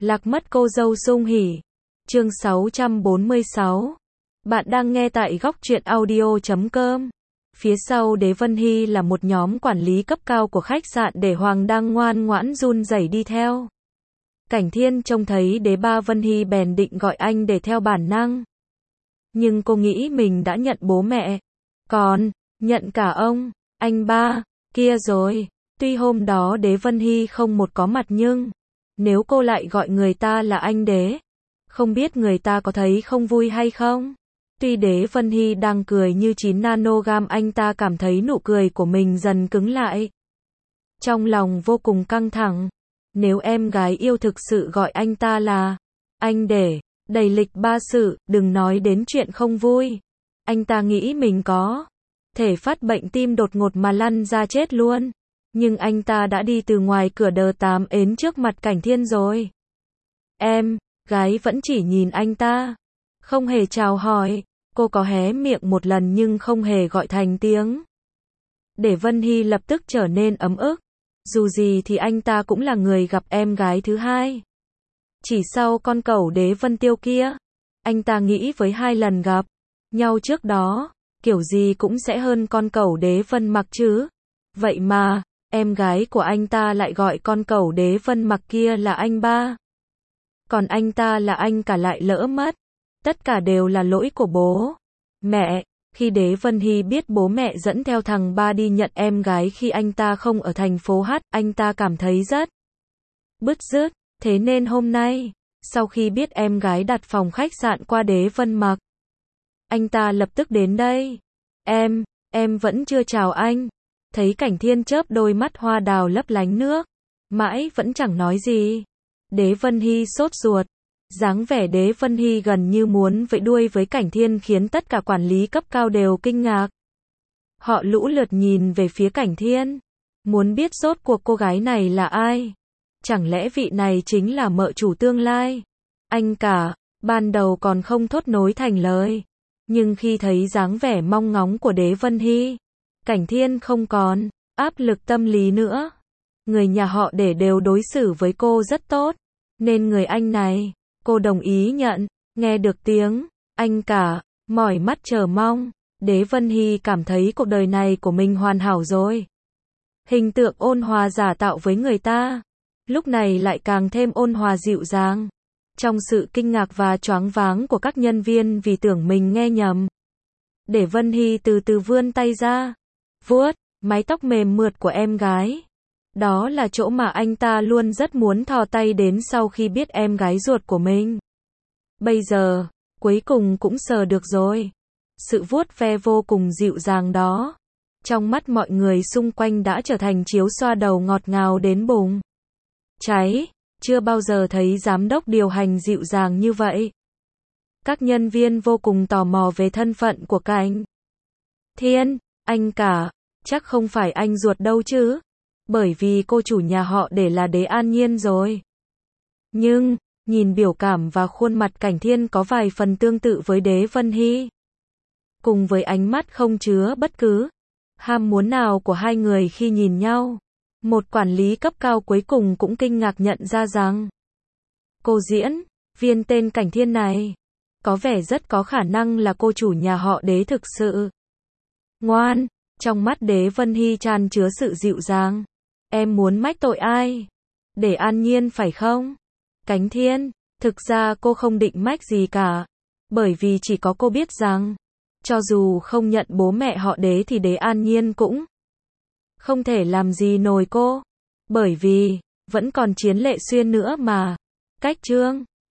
Lạc mất cô dâu sung hỉ. Chương 646. Bạn đang nghe tại góc truyện audio.com. Phía sau Đế Vân Hy là một nhóm quản lý cấp cao của khách sạn để Hoàng đang ngoan ngoãn run rẩy đi theo. Cảnh Thiên trông thấy Đế Ba Vân Hy bèn định gọi anh để theo bản năng. Nhưng cô nghĩ mình đã nhận bố mẹ. Còn, nhận cả ông, anh ba, kia rồi. Tuy hôm đó Đế Vân Hy không một có mặt nhưng, nếu cô lại gọi người ta là anh Đế, không biết người ta có thấy không vui hay không? Tuy Đế Vân Hy đang cười như 9 nanogam, anh ta cảm thấy nụ cười của mình dần cứng lại. Trong lòng vô cùng căng thẳng. Nếu em gái yêu thực sự gọi anh ta là anh Đế, đầy lịch ba sự, đừng nói đến chuyện không vui. Anh ta nghĩ mình có thể phát bệnh tim đột ngột mà lăn ra chết luôn. Nhưng anh ta đã đi từ ngoài cửa đờ tám ến trước mặt Cảnh Thiên rồi. Em gái vẫn chỉ nhìn anh ta, không hề chào hỏi. Cô có hé miệng một lần nhưng không hề gọi thành tiếng. Để Vân Hy lập tức trở nên ấm ức. Dù gì thì anh ta cũng là người gặp em gái thứ hai. Chỉ sau con cẩu Đế Vân Tiêu kia, anh ta nghĩ với 2 lần gặp nhau trước đó, kiểu gì cũng sẽ hơn con cẩu Đế Vân Mặc chứ. Vậy mà, em gái của anh ta lại gọi con cẩu Đế Vân Mặc kia là anh ba. Còn anh ta là anh cả lại lỡ mất. Tất cả đều là lỗi của bố mẹ. Khi Đế Vân Hy biết bố mẹ dẫn theo thằng ba đi nhận em gái khi anh ta không ở thành phố H, anh ta cảm thấy rất bứt rứt. Thế nên hôm nay, sau khi biết em gái đặt phòng khách sạn qua Đế Vân Mặc, anh ta lập tức đến đây. Em vẫn chưa chào anh. Thấy Cảnh Thiên chớp đôi mắt hoa đào lấp lánh nước, mãi vẫn chẳng nói gì. Đế Vân Hy sốt ruột. Dáng vẻ Đế Vân Hy gần như muốn vẫy đuôi với Cảnh Thiên khiến tất cả quản lý cấp cao đều kinh ngạc. Họ lũ lượt nhìn về phía Cảnh Thiên, muốn biết rốt cuộc cô gái này là ai. Chẳng lẽ vị này chính là mợ chủ tương lai? Anh cả, ban đầu còn không thốt nối thành lời. Nhưng khi thấy dáng vẻ mong ngóng của Đế Vân Hy, Cảnh Thiên không còn áp lực tâm lý nữa. Người nhà họ Để đều đối xử với cô rất tốt, nên người anh này, cô đồng ý nhận. Nghe được tiếng anh cả, mỏi mắt chờ mong, Đế Vân Hy cảm thấy cuộc đời này của mình hoàn hảo rồi. Hình tượng ôn hòa giả tạo với người ta, lúc này lại càng thêm ôn hòa dịu dàng. Trong sự kinh ngạc và choáng váng của các nhân viên vì tưởng mình nghe nhầm, Đế Vân Hy từ từ vươn tay ra, vuốt mái tóc mềm mượt của em gái. Đó là chỗ mà anh ta luôn rất muốn thò tay đến sau khi biết em gái ruột của mình. Bây giờ, cuối cùng cũng sờ được rồi. Sự vuốt ve vô cùng dịu dàng đó, trong mắt mọi người xung quanh đã trở thành chiếu xoa đầu ngọt ngào đến bùng cháy. Chưa bao giờ thấy giám đốc điều hành dịu dàng như vậy. Các nhân viên vô cùng tò mò về thân phận của Cảnh Thiên. Anh cả, chắc không phải anh ruột đâu chứ? Bởi vì cô chủ nhà họ Để là Đế An Nhiên rồi. Nhưng, nhìn biểu cảm và khuôn mặt Cảnh Thiên có vài phần tương tự với Đế Vân Hy. Cùng với ánh mắt không chứa bất cứ ham muốn nào của hai người khi nhìn nhau. Một quản lý cấp cao cuối cùng cũng kinh ngạc nhận ra rằng cô diễn viên tên Cảnh Thiên này có vẻ rất có khả năng là cô chủ nhà họ Đế thực sự. Ngoan, trong mắt Đế Vân Hy tràn chứa sự dịu dàng. Em muốn mách tội ai? Để An Nhiên phải không? Cảnh Thiên, thực ra cô không định mách gì cả. Bởi vì chỉ có cô biết rằng, cho dù không nhận bố mẹ họ Đế thì Đế An Nhiên cũng không thể làm gì nổi cô. Bởi vì, vẫn còn Chiến Lệ Xuyên nữa mà. Cách chương